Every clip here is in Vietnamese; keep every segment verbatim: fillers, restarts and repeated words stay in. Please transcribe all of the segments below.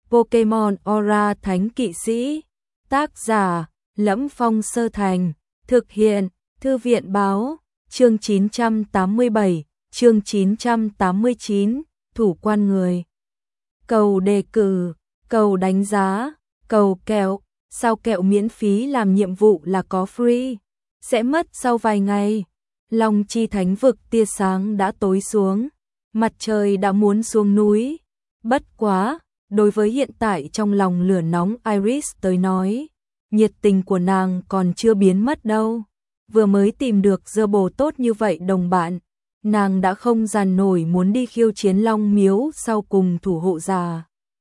Pokemon Aura Thánh Kỵ Sĩ. Tác giả: Lẫm Phong Sơ Thành. Thực hiện: Thư viện báo. Chương chín trăm tám mươi bảy, chương chín trăm tám mươi chín, thủ quan người. Cầu đề cử, cầu đánh giá, cầu kẹo. Sao kẹo miễn phí làm nhiệm vụ là có free, sẽ mất sau vài ngày. Long Chi Thánh Vực tia sáng đã tối xuống, mặt trời đã muốn xuống núi. Bất quá, đối với hiện tại trong lòng lửa nóng Iris tới nói, nhiệt tình của nàng còn chưa biến mất đâu. Vừa mới tìm được dơ bồ tốt như vậy đồng bạn, nàng đã không dằn nổi muốn đi khiêu chiến Long Miếu sau cùng thủ hộ già.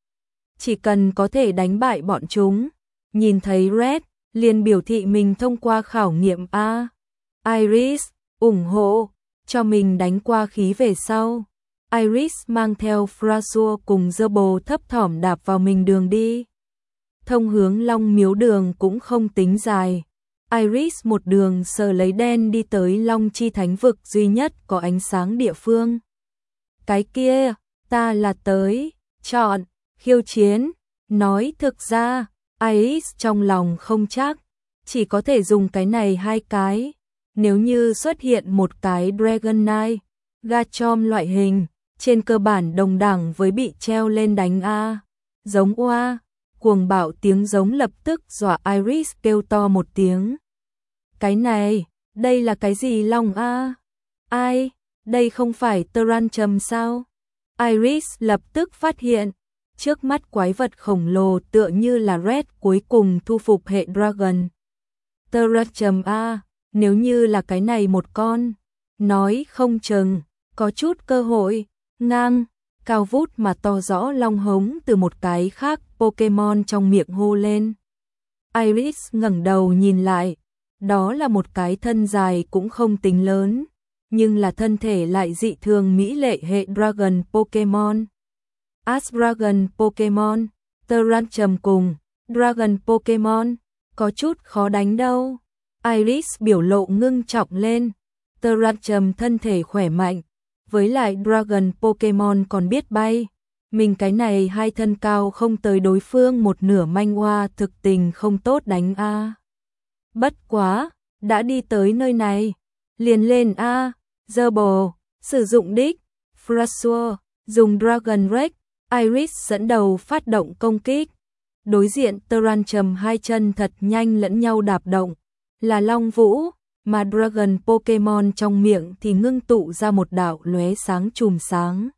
Chỉ cần có thể đánh bại bọn chúng, nhìn thấy Red, liền biểu thị mình thông qua khảo nghiệm A. Iris, ủng hộ, cho mình đánh qua khí về sau. Iris mang theo Frasua cùng dơ bồ thấp thỏm đạp vào mình đường đi. Thông hướng Long Miếu đường cũng không tính dài. Iris một đường sờ lấy đen đi tới Long Chi Thánh Vực duy nhất có ánh sáng địa phương. Cái kia, ta là tới, chọn, khiêu chiến. Nói thực ra, Iris trong lòng không chắc, chỉ có thể dùng cái này hai cái. Nếu như xuất hiện một cái Dragonite, Garchomp loại hình, trên cơ bản đồng đẳng với bị treo lên đánh A. Giống oa, cuồng bạo tiếng giống lập tức dọa Iris kêu to một tiếng. Cái này, đây là cái gì Long A? Ai, đây không phải Tarantum sao? Iris lập tức phát hiện, trước mắt quái vật khổng lồ tựa như là Red cuối cùng thu phục hệ Dragon. Tarantum A, nếu như là cái này một con, nói không chừng, có chút cơ hội. Ngang, cao vút mà to rõ long hống từ một cái khác Pokemon trong miệng hô lên. Iris ngẩng đầu nhìn lại, đó là một cái thân dài cũng không tính lớn, nhưng là thân thể lại dị thường mỹ lệ hệ Dragon Pokemon. Ash-Dragon Pokemon, Tarantum cùng Dragon Pokemon, có chút khó đánh đâu. Iris biểu lộ ngưng trọng lên, Tarantum thân thể khỏe mạnh, với lại Dragon Pokemon còn biết bay. Mình cái này hai thân cao không tới đối phương một nửa manh hoa thực tình không tốt đánh A. Bất quá, đã đi tới nơi này, liền lên A, dơ bồ, sử dụng đích, Frasua, dùng Dragon Rex, Iris dẫn đầu phát động công kích. Đối diện Tarantum hai chân thật nhanh lẫn nhau đạp động, là Long Vũ, mà Dragon Pokemon trong miệng thì ngưng tụ ra một đạo lóe sáng chùm sáng.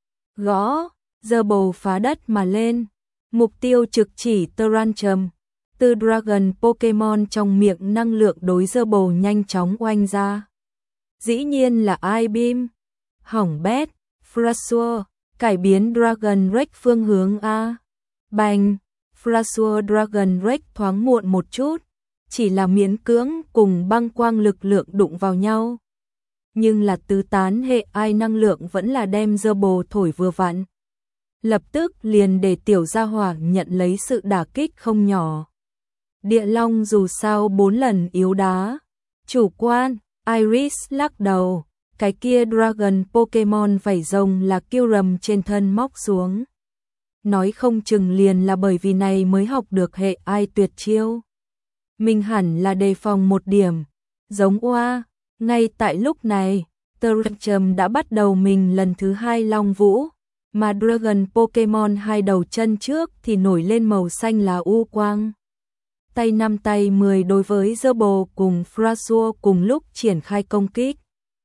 Gõ, dơ bồ phá đất mà lên, mục tiêu trực chỉ Tarantum. Từ Dragon Pokemon trong miệng năng lượng đối dơ bồ nhanh chóng oanh ra. Dĩ nhiên là I-Beam. Hỏng bét, Frasua, cải biến Dragon Rex phương hướng A. Bành, Frasua Dragon Rex thoáng muộn một chút, chỉ là miễn cưỡng cùng băng quang lực lượng đụng vào nhau. Nhưng là tứ tán hệ ai năng lượng vẫn là đem dơ bồ thổi vừa vặn. Lập tức liền để tiểu gia hỏa nhận lấy sự đả kích không nhỏ. Địa Long dù sao bốn lần yếu đá. Chủ quan, Iris lắc đầu, cái kia Dragon Pokemon vảy rồng là Kyurem trên thân móc xuống. Nói không chừng liền là bởi vì này mới học được hệ ai tuyệt chiêu. Mình hẳn là đề phòng một điểm, giống oa. Ngay tại lúc này, Tarantum đã bắt đầu mình lần thứ hai Long Vũ, mà Dragon Pokemon hai đầu chân trước thì nổi lên màu xanh là u quang. Tay năm tay mười đối với dơ bồ cùng Frasua cùng lúc triển khai công kích.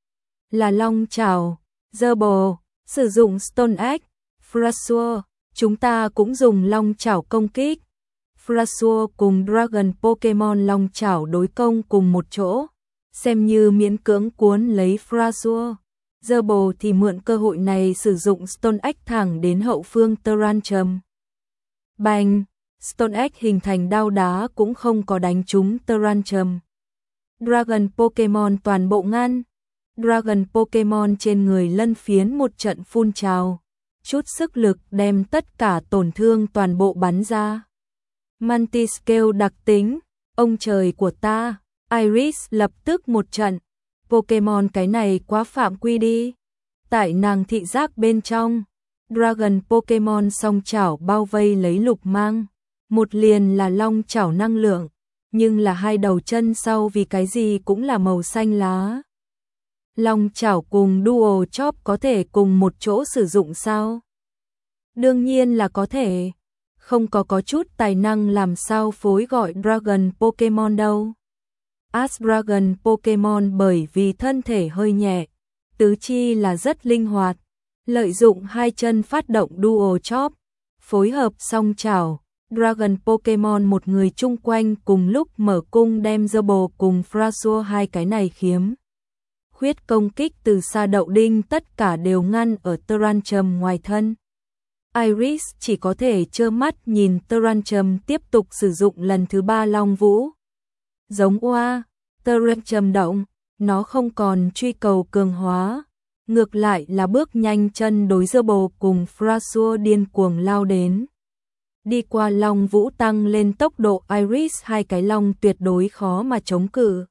Là Long Chảo, dơ bồ, sử dụng Stone Egg, Frasua, chúng ta cũng dùng Long Chảo công kích. Frasua cùng Dragon Pokemon Long Chảo đối công cùng một chỗ, xem như miễn cưỡng cuốn lấy Frasua. Dơ bồ thì mượn cơ hội này sử dụng Stone Egg thẳng đến hậu phương Tarantum. Bành, Stone Egg hình thành đao đá cũng không có đánh trúng Tarantum. Dragon Pokemon toàn bộ ngăn. Dragon Pokemon trên người lân phiến một trận phun trào, chút sức lực đem tất cả tổn thương toàn bộ bắn ra. Mantiscale đặc tính, ông trời của ta, Iris lập tức một trận. Pokemon cái này quá phạm quy đi. Tại nàng thị giác bên trong, Dragon Pokemon song chảo bao vây lấy Lục Mang. Một liền là long chảo năng lượng, nhưng là hai đầu chân sau vì cái gì cũng là màu xanh lá. Long chảo cùng Dual Chop có thể cùng một chỗ sử dụng sao? Đương nhiên là có thể. Không có có chút tài năng làm sao phối gọi Dragon Pokemon đâu. As Dragon Pokemon bởi vì thân thể hơi nhẹ, tứ chi là rất linh hoạt, lợi dụng hai chân phát động Dual Chop, phối hợp song chảo. Dragon Pokemon một người chung quanh cùng lúc mở cung đem Zerbo cùng Frazzle hai cái này khiếm khuyết công kích từ xa đậu đinh tất cả đều ngăn ở Tyrantrum ngoài thân. Iris chỉ có thể trơ mắt nhìn Tyrantrum tiếp tục sử dụng lần thứ ba Long Vũ. Giống oa, Tyrantrum động, nó không còn truy cầu cường hóa, ngược lại là bước nhanh chân đối Zerbo cùng Frazzle điên cuồng lao đến. Đi qua Long Vũ tăng lên tốc độ Iris hai cái long tuyệt đối khó mà chống cự.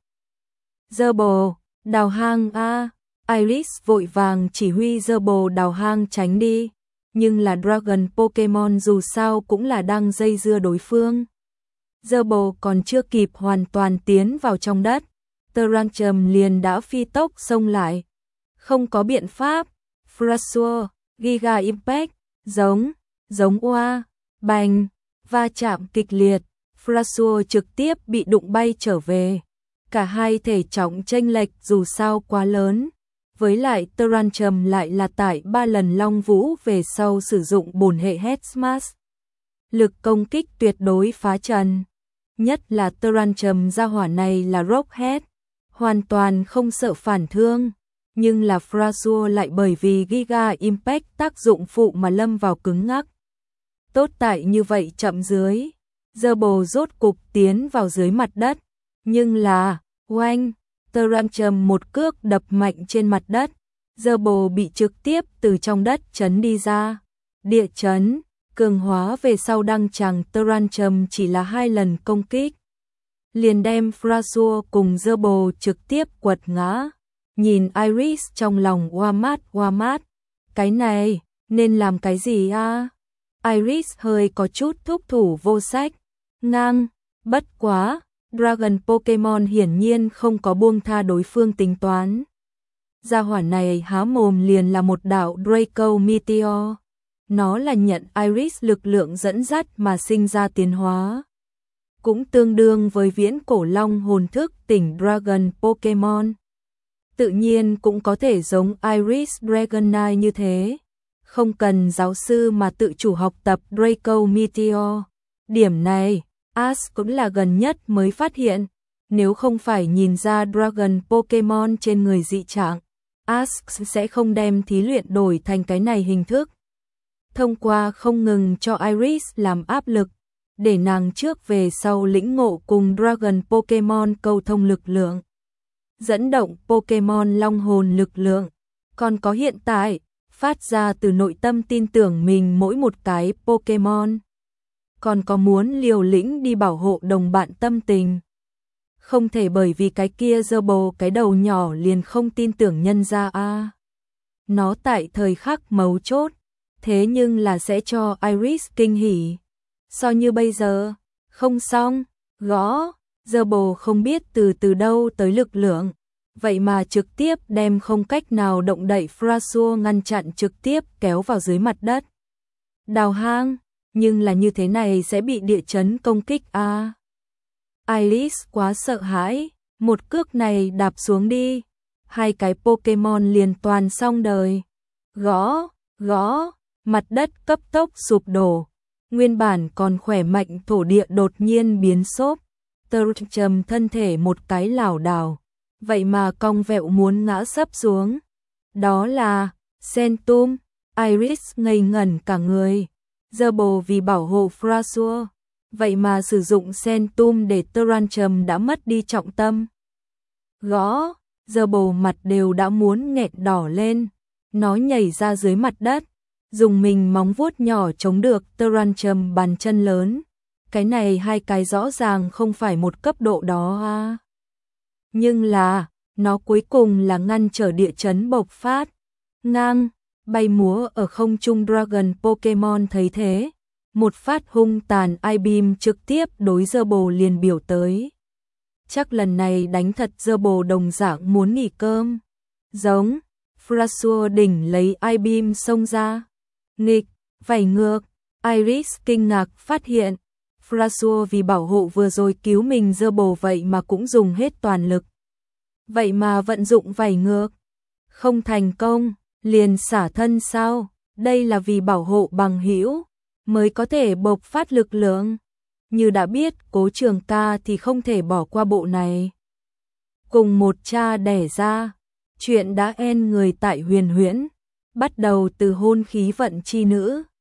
Zerbo, đào hang a, Iris vội vàng chỉ huy Zerbo đào hang tránh đi, nhưng là Dragon Pokemon dù sao cũng là đang dây dưa đối phương. Zerbo còn chưa kịp hoàn toàn tiến vào trong đất, Tyrantrum liền đã phi tốc xông lại. Không có biện pháp, Frazzle, Giga Impact, giống, giống oa. Bành, va chạm kịch liệt, Frazzle trực tiếp bị đụng bay trở về. Cả hai thể trọng chênh lệch dù sao quá lớn, với lại Tyrantrum lại là tại ba lần Long Vũ về sau sử dụng bổn hệ Head Smash. Lực công kích tuyệt đối phá trần, nhất là Tyrantrum gia hỏa này là Rock Head, hoàn toàn không sợ phản thương, nhưng là Frazzle lại bởi vì Giga Impact tác dụng phụ mà lâm vào cứng ngắc. Tốt tại như vậy chậm dưới, Zerbo rốt cục tiến vào dưới mặt đất, nhưng là, oanh, Tyrantrum một cước đập mạnh trên mặt đất, Zerbo bị trực tiếp từ trong đất chấn đi ra. Địa chấn, cường hóa về sau đăng tràng Tyrantrum chỉ là hai lần công kích, liền đem Frazzle cùng Zerbo trực tiếp quật ngã. Nhìn Iris trong lòng oa mát oa mát, cái này, nên làm cái gì a? Iris hơi có chút thúc thủ vô sách, ngang, bất quá, Dragon Pokemon hiển nhiên không có buông tha đối phương tính toán. Gia hỏa này há mồm liền là một đạo Draco Meteor, nó là nhận Iris lực lượng dẫn dắt mà sinh ra tiến hóa. Cũng tương đương với viễn cổ long hồn thức tỉnh Dragon Pokemon. Tự nhiên cũng có thể giống Iris Dragonite như thế. Không cần giáo sư mà tự chủ học tập Draco Meteor. Điểm này, Ash cũng là gần nhất mới phát hiện. Nếu không phải nhìn ra Dragon Pokemon trên người dị trạng, Ash sẽ không đem thí luyện đổi thành cái này hình thức. Thông qua không ngừng cho Iris làm áp lực, để nàng trước về sau lĩnh ngộ cùng Dragon Pokemon câu thông lực lượng. Dẫn động Pokemon long hồn lực lượng, còn có hiện tại, phát ra từ nội tâm tin tưởng mình mỗi một cái Pokemon. Còn có muốn liều lĩnh đi bảo hộ đồng bạn tâm tình. Không thể bởi vì cái kia Zerbo cái đầu nhỏ liền không tin tưởng nhân ra a. Nó tại thời khắc mấu chốt, thế nhưng là sẽ cho Iris kinh hỉ. So như bây giờ, không xong, gõ, Zerbo không biết từ từ đâu tới lực lượng. Vậy mà trực tiếp đem không cách nào động đậy Frazzle ngăn chặn trực tiếp kéo vào dưới mặt đất. Đào hang, nhưng là như thế này sẽ bị địa chấn công kích a. À. Iris quá sợ hãi, một cước này đạp xuống đi, hai cái Pokemon liền toàn xong đời. Gõ, gõ, mặt đất cấp tốc sụp đổ, nguyên bản còn khỏe mạnh thổ địa đột nhiên biến xốp, Tyrantrum thân thể một cái lảo đảo. Vậy mà cong vẹo muốn ngã sấp xuống. Đó là Centum. Iris ngây ngẩn cả người. Zerbo vì bảo hộ Frazzle, vậy mà sử dụng Centum để Tyrantrum đã mất đi trọng tâm. Gõ, Zerbo mặt đều đã muốn nghẹt đỏ lên. Nó nhảy ra dưới mặt đất, dùng mình móng vuốt nhỏ chống được Tyrantrum bàn chân lớn. Cái này hai cái rõ ràng không phải một cấp độ đó à. Nhưng là, nó cuối cùng là ngăn trở địa chấn bộc phát. Ngang, bay múa ở không trung Dragon Pokemon thấy thế, một phát hung tàn I-beam trực tiếp đối Zerbo liền biểu tới. Chắc lần này đánh thật Zerbo đồng dạng muốn nghỉ cơm. Giống, Frazzur đỉnh lấy I-beam xông ra. Nghịch, vảy ngược, Iris kinh ngạc phát hiện. Frazzur vì bảo hộ vừa rồi cứu mình Zerbo vậy mà cũng dùng hết toàn lực. Vậy mà vận dụng vảy ngược. Không thành công, liền xả thân sao? Đây là vì bảo hộ bằng hữu mới có thể bộc phát lực lượng. Như đã biết Cố Trường Ca thì không thể bỏ qua bộ này. Cùng một cha đẻ ra, chuyện đã en người tại Huyền Huyễn, bắt đầu từ hôn khí vận chi nữ.